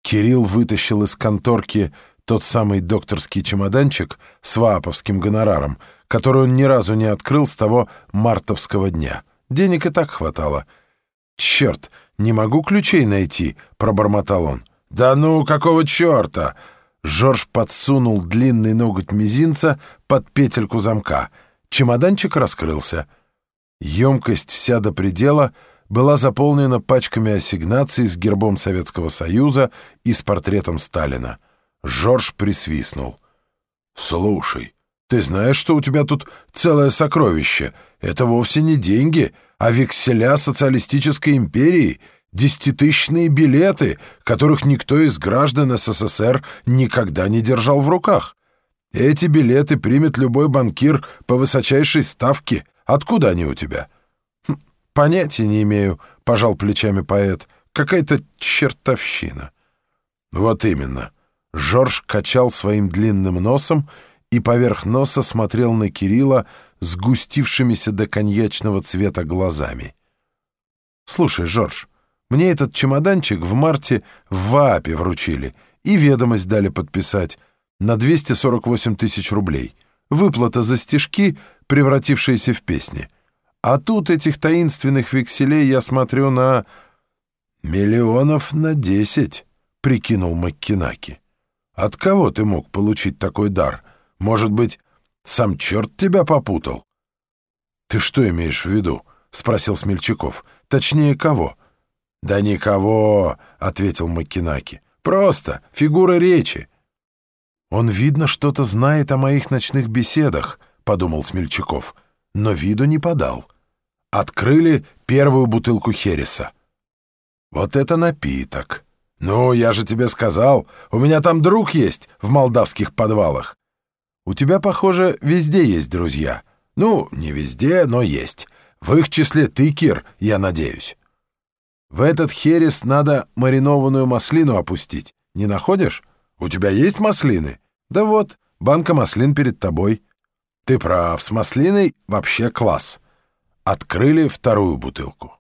Кирилл вытащил из конторки тот самый докторский чемоданчик с вааповским гонораром, который он ни разу не открыл с того мартовского дня. Денег и так хватало. «Черт, не могу ключей найти», — пробормотал он. «Да ну, какого черта?» Жорж подсунул длинный ноготь мизинца под петельку замка. Чемоданчик раскрылся. Емкость вся до предела была заполнена пачками ассигнаций с гербом Советского Союза и с портретом Сталина. Жорж присвистнул. «Слушай, ты знаешь, что у тебя тут целое сокровище? Это вовсе не деньги, а векселя социалистической империи, десятитысячные билеты, которых никто из граждан СССР никогда не держал в руках. Эти билеты примет любой банкир по высочайшей ставке. Откуда они у тебя?» «Понятия не имею», — пожал плечами поэт. «Какая-то чертовщина». «Вот именно». Жорж качал своим длинным носом и поверх носа смотрел на Кирилла сгустившимися до коньячного цвета глазами. «Слушай, Жорж, мне этот чемоданчик в марте в ВААПе вручили и ведомость дали подписать на 248 тысяч рублей. Выплата за стишки, превратившиеся в песни. А тут этих таинственных векселей я смотрю на... 10 миллионов, — прикинул Маккинаки. От кого ты мог получить такой дар? Может быть, сам черт тебя попутал?» «Ты что имеешь в виду?» — спросил Смельчаков. «Точнее, кого?» «Да никого», — ответил Маккинаки. «Просто фигура речи». «Он, видно, что-то знает о моих ночных беседах», — подумал Смельчаков, но виду не подал. Открыли первую бутылку хереса. «Вот это напиток! Ну, я же тебе сказал, у меня там друг есть в молдавских подвалах». «У тебя, похоже, везде есть друзья». «Ну, не везде, но есть. В их числе ты, Кир, я надеюсь». «В этот херес надо маринованную маслину опустить. Не находишь? У тебя есть маслины?» «Да вот, банка маслин перед тобой». «Ты прав, с маслиной вообще класс». Открыли вторую бутылку.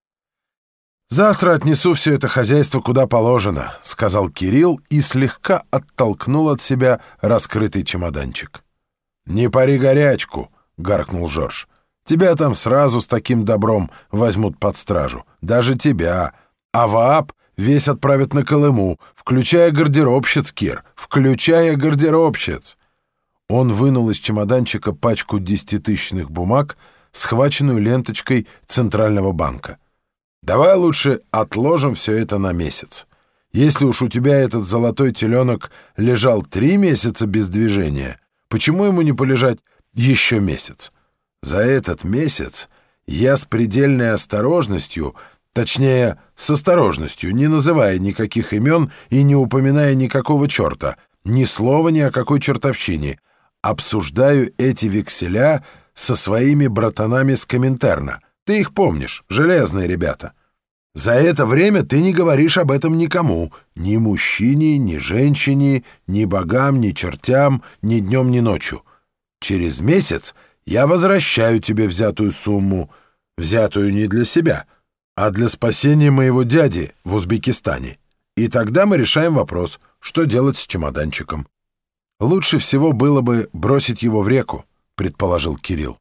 «Завтра отнесу все это хозяйство куда положено», — сказал Кирилл и слегка оттолкнул от себя раскрытый чемоданчик. «Не пари горячку», — гаркнул Жорж. «Тебя там сразу с таким добром возьмут под стражу. Даже тебя. А ВААП весь отправят на Колыму, включая гардеробщиц, Кир, включая гардеробщиц». Он вынул из чемоданчика пачку 10-тысячных бумаг, схваченную ленточкой Центрального банка. «Давай лучше отложим все это на месяц. Если уж у тебя этот золотой теленок лежал 3 месяца без движения, почему ему не полежать еще месяц? За этот месяц я с предельной осторожностью, точнее, с осторожностью, не называя никаких имен и не упоминая никакого черта, ни слова ни о какой чертовщине, обсуждаю эти векселя со своими братанами с Коминтерна. Ты их помнишь, железные ребята. За это время ты не говоришь об этом никому, ни мужчине, ни женщине, ни богам, ни чертям, ни днем, ни ночью. Через месяц я возвращаю тебе взятую сумму, взятую не для себя, а для спасения моего дяди в Узбекистане. И тогда мы решаем вопрос, что делать с чемоданчиком». «Лучше всего было бы бросить его в реку», — предположил Кирилл.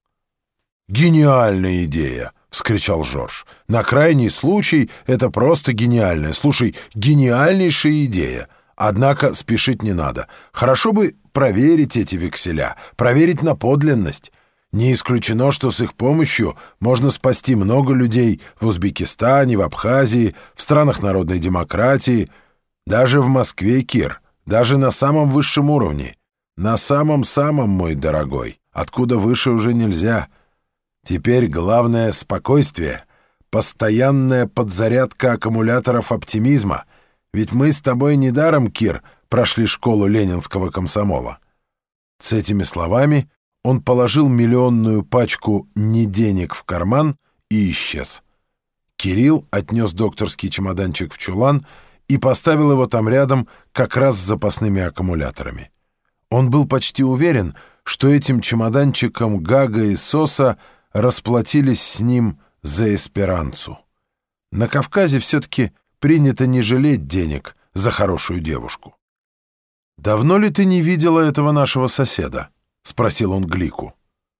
«Гениальная идея!» — вскричал Жорж. «На крайний случай это просто гениальная. Слушай, гениальнейшая идея. Однако спешить не надо. Хорошо бы проверить эти векселя, проверить на подлинность. Не исключено, что с их помощью можно спасти много людей в Узбекистане, в Абхазии, в странах народной демократии, даже в Москве, Кир, даже на самом высшем уровне. На самом-самом, мой дорогой, откуда выше уже нельзя. Теперь главное — спокойствие, постоянная подзарядка аккумуляторов оптимизма. Ведь мы с тобой недаром, Кир, прошли школу ленинского комсомола». С этими словами он положил миллионную пачку не денег в карман и исчез. Кирилл отнес докторский чемоданчик в чулан и поставил его там рядом как раз с запасными аккумуляторами. Он был почти уверен, что этим чемоданчиком Гага и Соса расплатились с ним за эсперанцу. На Кавказе все-таки принято не жалеть денег за хорошую девушку. «Давно ли ты не видела этого нашего соседа?» — спросил он Глику.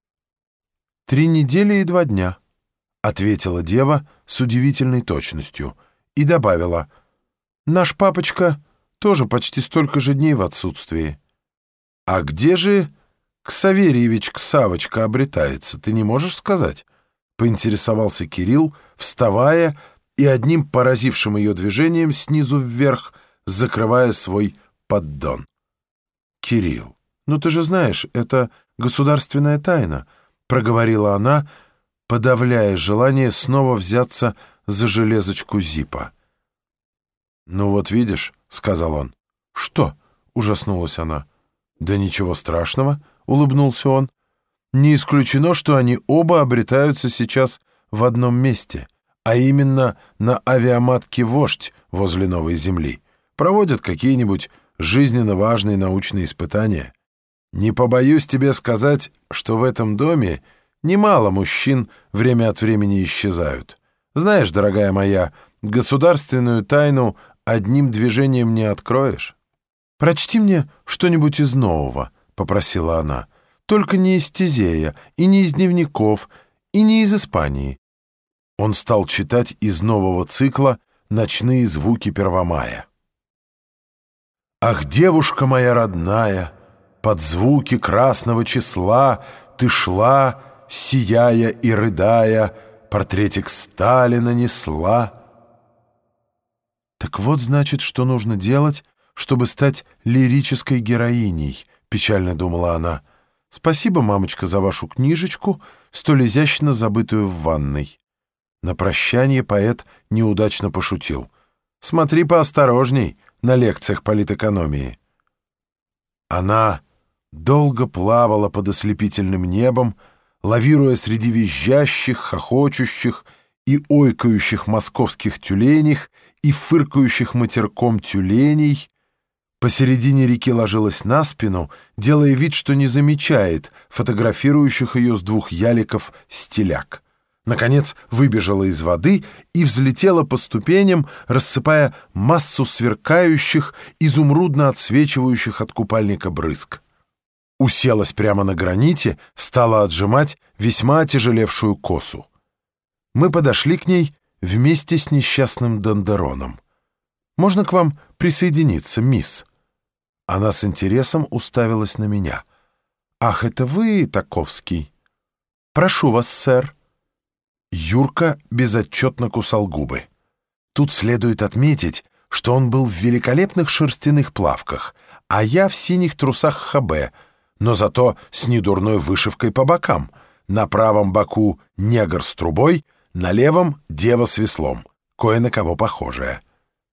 3 недели и 2 дня», — ответила дева с удивительной точностью и добавила: «Наш папочка тоже почти столько же дней в отсутствии». «А где же Ксаверьевич Ксавочка обретается, ты не можешь сказать?» — поинтересовался Кирилл, вставая и одним поразившим ее движением снизу вверх закрывая свой поддон. «Кирилл, ну ты же знаешь, это государственная тайна», — проговорила она, подавляя желание снова взяться за железочку Зипа. «Ну вот видишь», — сказал он. «Что?» — ужаснулась она. «Да ничего страшного», — улыбнулся он. «Не исключено, что они оба обретаются сейчас в одном месте, а именно на авиаматке «Вождь» возле Новой Земли. Проводят какие-нибудь жизненно важные научные испытания. Не побоюсь тебе сказать, что в этом доме немало мужчин время от времени исчезают. Знаешь, дорогая моя, государственную тайну одним движением не откроешь». «Прочти мне что-нибудь из нового», — попросила она. «Только не из Тезея, и не из дневников, и не из Испании». Он стал читать из нового цикла «Ночные звуки Первомая». «Ах, девушка моя родная, под звуки красного числа ты шла, сияя и рыдая, портретик Сталина несла». «Так вот, значит, что нужно делать, чтобы стать лирической героиней», — печально думала она. «Спасибо, мамочка, за вашу книжечку, столь изящно забытую в ванной». На прощание поэт неудачно пошутил: «Смотри поосторожней на лекциях политэкономии». Она долго плавала под ослепительным небом, лавируя среди визжащих, хохочущих и ойкающих московских тюленей и фыркающих матерком тюленей. Посередине реки ложилась на спину, делая вид, что не замечает фотографирующих ее с 2 яликов стиляк. Наконец выбежала из воды и взлетела по ступеням, рассыпая массу сверкающих, изумрудно отсвечивающих от купальника брызг. Уселась прямо на граните, стала отжимать весьма отяжелевшую косу. Мы подошли к ней вместе с несчастным Дондероном. «Можно к вам присоединиться, мисс?» Она с интересом уставилась на меня. «Ах, это вы, Таковский?» «Прошу вас, сэр». Юрка безотчетно кусал губы. Тут следует отметить, что он был в великолепных шерстяных плавках, а я в синих трусах хабе, но зато с недурной вышивкой по бокам. На правом боку негр с трубой, на левом дева с веслом, кое на кого похожая.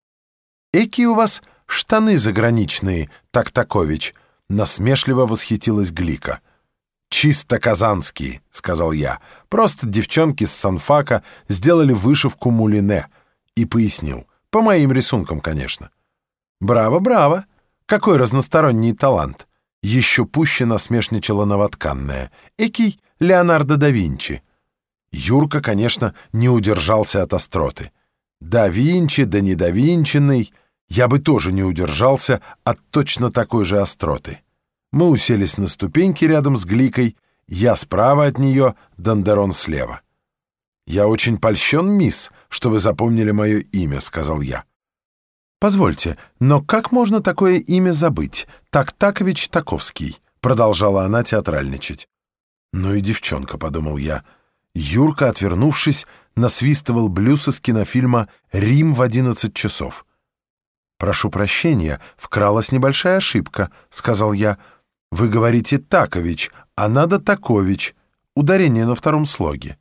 «Эки у вас штаны заграничные, Тактакович», — насмешливо восхитилась Глика. «Чисто казанские», — сказал я. «Просто девчонки с санфака сделали вышивку мулине». И пояснил. «По моим рисункам, конечно». «Браво, браво! Какой разносторонний талант!» Еще пуще насмешничала новотканная. «Экий Леонардо да Винчи». Юрка, конечно, не удержался от остроты. Да Винчи, да не да Винчиный. Я бы тоже не удержался от точно такой же остроты. Мы уселись на ступеньки рядом с Гликой, я справа от нее, Дондерон слева. «Я очень польщен, мисс, что вы запомнили мое имя», — сказал я. «Позвольте, но как можно такое имя забыть? Тактакович Таковский», — продолжала она театральничать. «Ну и девчонка», — подумал я. Юрка, отвернувшись, насвистывал блюз из кинофильма «Рим в 11 часов». «Прошу прощения, вкралась небольшая ошибка», — сказал я. «Вы говорите Такович, а надо Такович. Ударение на 2-м слоге».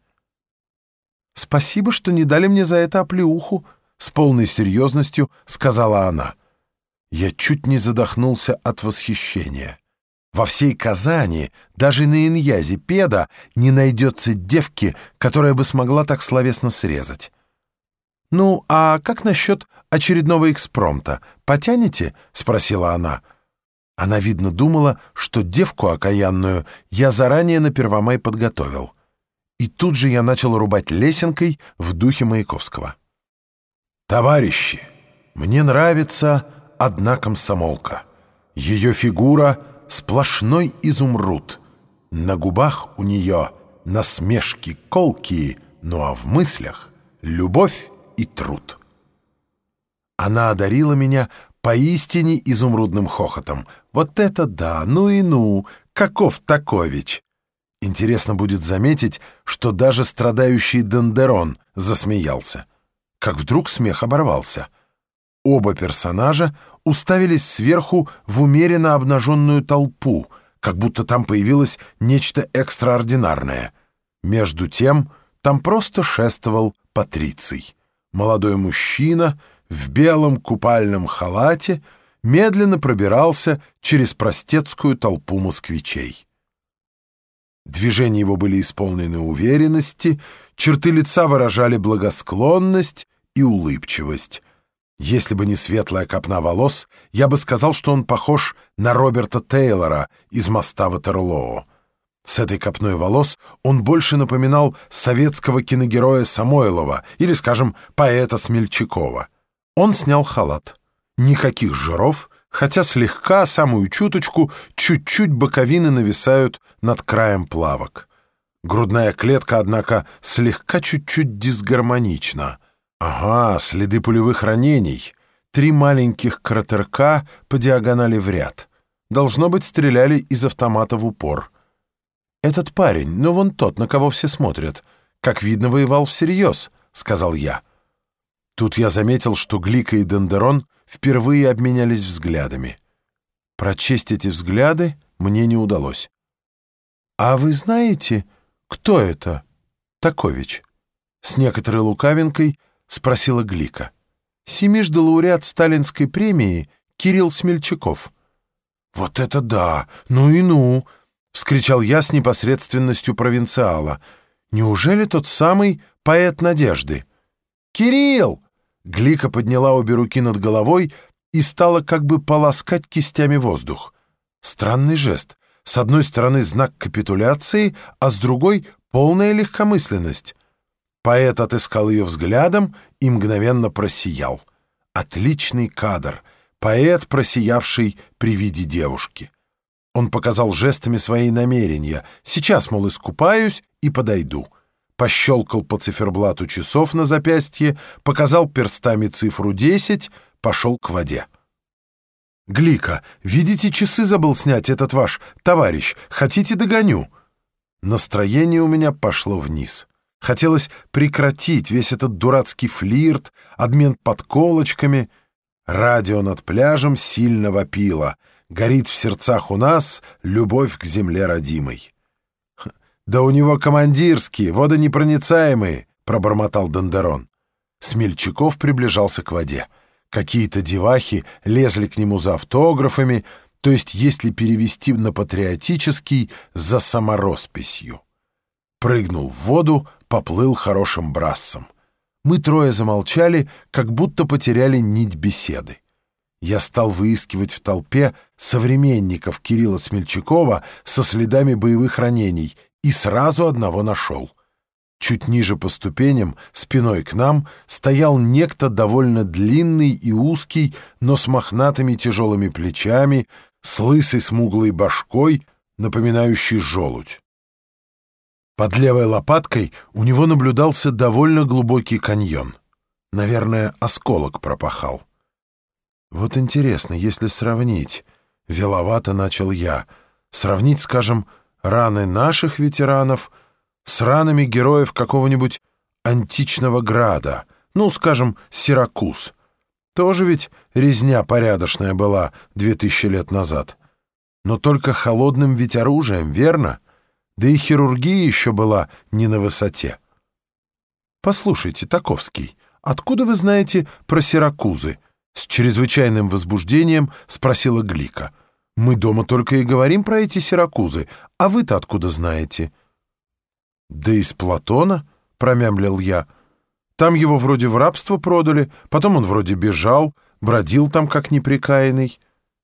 «Спасибо, что не дали мне за это оплеуху», — с полной серьезностью сказала она. Я чуть не задохнулся от восхищения. Во всей Казани, даже на Иньязе Педа, не найдется девки, которая бы смогла так словесно срезать. «Ну, а как насчет очередного экспромта? Потянете?» — спросила она. Она, видно, думала, что девку окаянную я заранее на Первомай подготовил. И тут же я начал рубать лесенкой в духе Маяковского. «Товарищи, Мне нравится одна комсомолка. Ее фигура — сплошной изумруд. На губах у нее насмешки колкие, ну а в мыслях — любовь и труд. Она одарила меня поистине изумрудным хохотом. Вот это да, ну и ну, каков такович! Интересно будет заметить, что даже страдающий Дендерон засмеялся. Как вдруг смех оборвался. Оба персонажа уставились сверху в умеренно обнаженную толпу, как будто там появилось нечто экстраординарное. Между тем там просто шествовал Патриций. Молодой мужчина в белом купальном халате медленно пробирался через простецкую толпу москвичей. Движения его были исполнены уверенности, черты лица выражали благосклонность и улыбчивость. Если бы не светлая копна волос, я бы сказал, что он похож на Роберта Тейлора из «Моста Ватерлоо». С этой копной волос он больше напоминал советского киногероя Самойлова или, скажем, поэта Смельчакова. Он снял халат. Никаких жиров, хотя слегка, самую чуточку, чуть-чуть боковины нависают над краем плавок. Грудная клетка, однако, слегка чуть-чуть дисгармонична. Ага, следы пулевых ранений. 3 маленьких кратерка по диагонали в ряд. Должно быть, стреляли из автомата в упор. «Этот парень, ну вон тот, на кого все смотрят, как видно, воевал всерьез», — сказал я. Тут я заметил, что Глика и Дендерон впервые обменялись взглядами. Прочесть эти взгляды мне не удалось. «А вы знаете, кто это, такович?» С некоторой лукавинкой спросила Глика. «Семижды лауреат Сталинской премии Кирилл Смельчаков». «Вот это да! Ну и ну!» — вскричал я с непосредственностью провинциала. «Неужели тот самый поэт надежды?» «Кирилл!» — Глика подняла обе руки над головой и стала как бы полоскать кистями воздух. Странный жест. С одной стороны знак капитуляции, а с другой — полная легкомысленность. Поэт отыскал ее взглядом и мгновенно просиял. Отличный кадр. Поэт, просиявший при виде девушки. Он показал жестами свои намерения. Сейчас, мол, искупаюсь и подойду. Пощелкал по циферблату часов на запястье, показал перстами цифру 10, пошел к воде. «Глика, видите, часы забыл снять этот ваш товарищ. Хотите, догоню?» Настроение у меня пошло вниз. Хотелось прекратить весь этот дурацкий флирт, обмен подколочками. Радио над пляжем сильно вопило. Горит в сердцах у нас любовь к земле родимой. «Да у него командирские, водонепроницаемые», — пробормотал Дендерон. Смельчаков приближался к воде. Какие-то девахи лезли к нему за автографами, то есть, если перевести на патриотический, за саморосписью. Прыгнул в воду, поплыл хорошим брассом. Мы трое замолчали, как будто потеряли нить беседы. Я стал выискивать в толпе современников Кирилла Смельчакова со следами боевых ранений и сразу одного нашел. Чуть ниже по ступеням, спиной к нам, стоял некто довольно длинный и узкий, но с мохнатыми тяжелыми плечами, с лысой смуглой башкой, напоминающий желудь. Под левой лопаткой у него наблюдался довольно глубокий каньон. Наверное, осколок пропахал. Вот интересно, если сравнить, веловато начал я, сравнить, скажем, раны наших ветеранов с ранами героев какого-нибудь античного града, ну, скажем, Сиракуз. Тоже ведь резня порядочная была 2000 лет назад. Но только холодным ведь оружием, верно? Да и хирургия еще была не на высоте. «Послушайте, Таковский, откуда вы знаете про Сиракузы?» С чрезвычайным возбуждением спросила Глика. «Мы дома только и говорим про эти Сиракузы, а вы-то откуда знаете?» «Да из Платона», — промямлил я. «Там его вроде в рабство продали, потом он вроде бежал, бродил там как непрекаянный».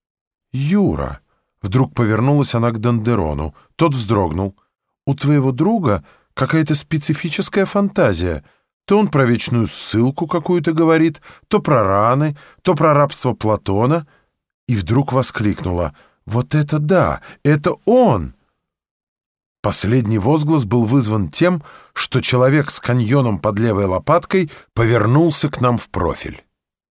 «Юра», — вдруг повернулась она к Дендерону, тот вздрогнул. «У твоего друга какая-то специфическая фантазия. То он про вечную ссылку какую-то говорит, то про раны, то про рабство Платона. И вдруг воскликнула: «Вот это да! Это он!» Последний возглас был вызван тем, что человек с каньоном под левой лопаткой повернулся к нам в профиль.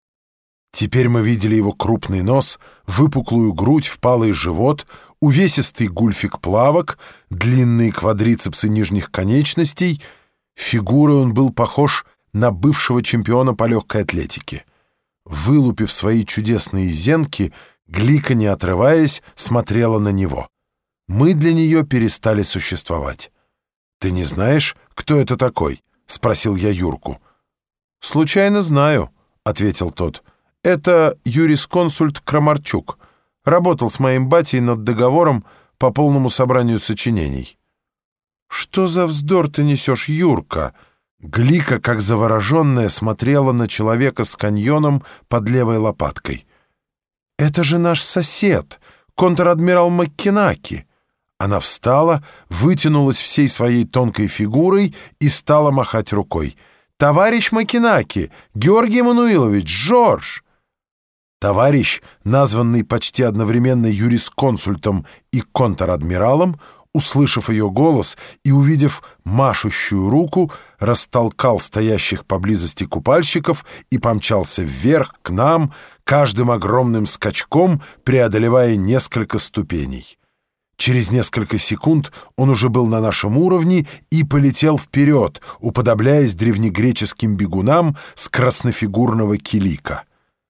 Теперь мы видели его крупный нос, выпуклую грудь, впалый живот, увесистый гульфик плавок, длинные квадрицепсы нижних конечностей. Фигурой он был похож на бывшего чемпиона по легкой атлетике. Вылупив свои чудесные зенки, Глика, не отрываясь, смотрела на него. Мы для нее перестали существовать. «Ты не знаешь, кто это такой?» — спросил я Юрку. «Случайно знаю», — ответил тот. «Это юрисконсульт Крамарчук. Работал с моим батей над договором по полному собранию сочинений». «Что за вздор ты несешь, Юрка?» Глика, как завороженная, смотрела на человека с каньоном под левой лопаткой. «Это же наш сосед, контр-адмирал Маккинаки». Она встала, вытянулась всей своей тонкой фигурой и стала махать рукой. «Товарищ Маккинаки! Георгий Эммануилович! Жорж!» Товарищ, названный почти одновременно юрисконсультом и контр-адмиралом, услышав ее голос и увидев машущую руку, растолкал стоящих поблизости купальщиков и помчался вверх к нам, каждым огромным скачком преодолевая несколько ступеней. Через несколько секунд он уже был на нашем уровне и полетел вперед, уподобляясь древнегреческим бегунам с краснофигурного килика.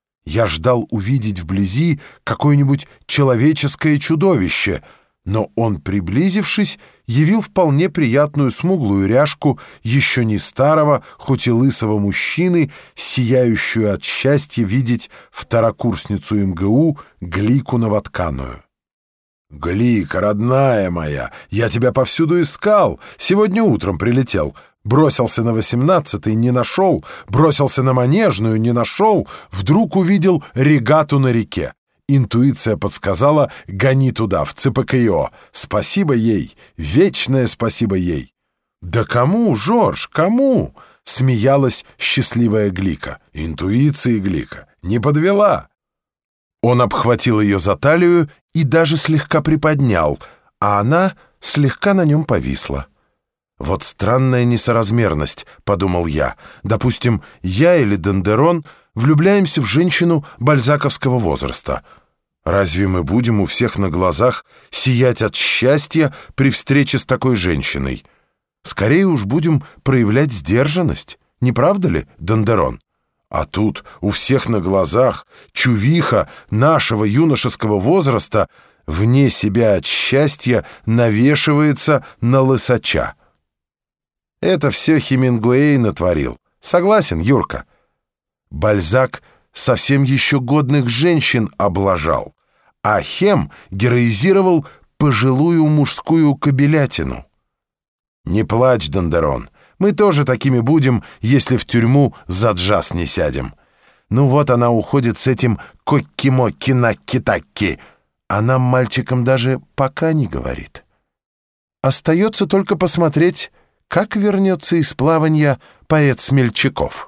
Я ждал увидеть вблизи какое-нибудь человеческое чудовище, но он, приблизившись, явил вполне приятную смуглую ряжку еще не старого, хоть и лысого мужчины, сияющую от счастья видеть второкурсницу МГУ Глику Новотканую. «Глика, родная моя, я тебя повсюду искал, сегодня утром прилетел. Бросился на 18-й, не нашел, бросился на Манежную, не нашел, вдруг увидел регату на реке. Интуиция подсказала: гони туда, в ЦПКИО. Спасибо ей, вечное спасибо ей». «Да кому, Жорж, кому?» — смеялась счастливая Глика. «Интуиция, Глика, не подвела». Он обхватил ее за талию и даже слегка приподнял, а она слегка на нем повисла. «Вот странная несоразмерность», — подумал я. «Допустим, я или Дендерон влюбляемся в женщину бальзаковского возраста. Разве мы будем у всех на глазах сиять от счастья при встрече с такой женщиной? Скорее уж будем проявлять сдержанность, не правда ли, Дендерон? А тут у всех на глазах чувиха нашего юношеского возраста вне себя от счастья навешивается на лысача». Это все Хемингуэй натворил. Согласен, Юрка? Бальзак совсем еще годных женщин облажал, а Хем героизировал пожилую мужскую кобелятину. Не плачь, Дендерон, мы тоже такими будем, если в тюрьму за джаз не сядем. Ну вот она уходит с этим кокки-мокки-накки-такки, а нам, мальчикам, даже пока не говорит. Остается только посмотреть, как вернется из плавания поэт Смельчаков.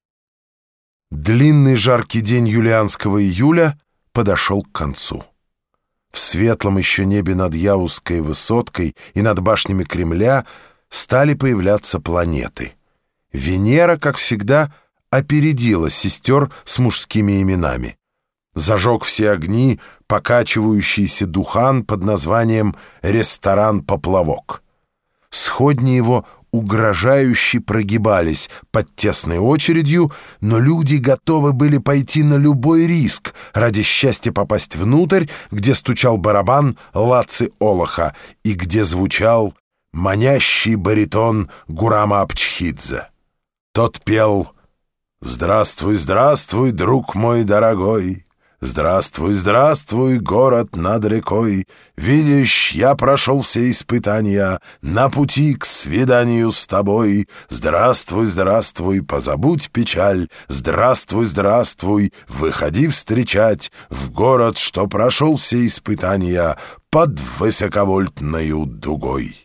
Длинный жаркий день юлианского июля подошел к концу. В светлом еще небе над Яузской высоткой и над башнями Кремля стали появляться планеты. Венера, как всегда, опередила сестер с мужскими именами. Зажег все огни покачивающийся духан под названием «Ресторан Поплавок». Сходни его угрожающе прогибались под тесной очередью, но люди готовы были пойти на любой риск ради счастья попасть внутрь, где стучал барабан Лаци Олоха и где звучал манящий баритон Гурама Апчхидзе. Тот пел: «Здравствуй, здравствуй, друг мой дорогой! Здравствуй, здравствуй, город над рекой! Видишь, я прошел все испытания на пути к свиданию с тобой. Здравствуй, здравствуй, позабудь печаль. Здравствуй, здравствуй, выходи встречать в город, что прошел все испытания под высоковольтною дугой».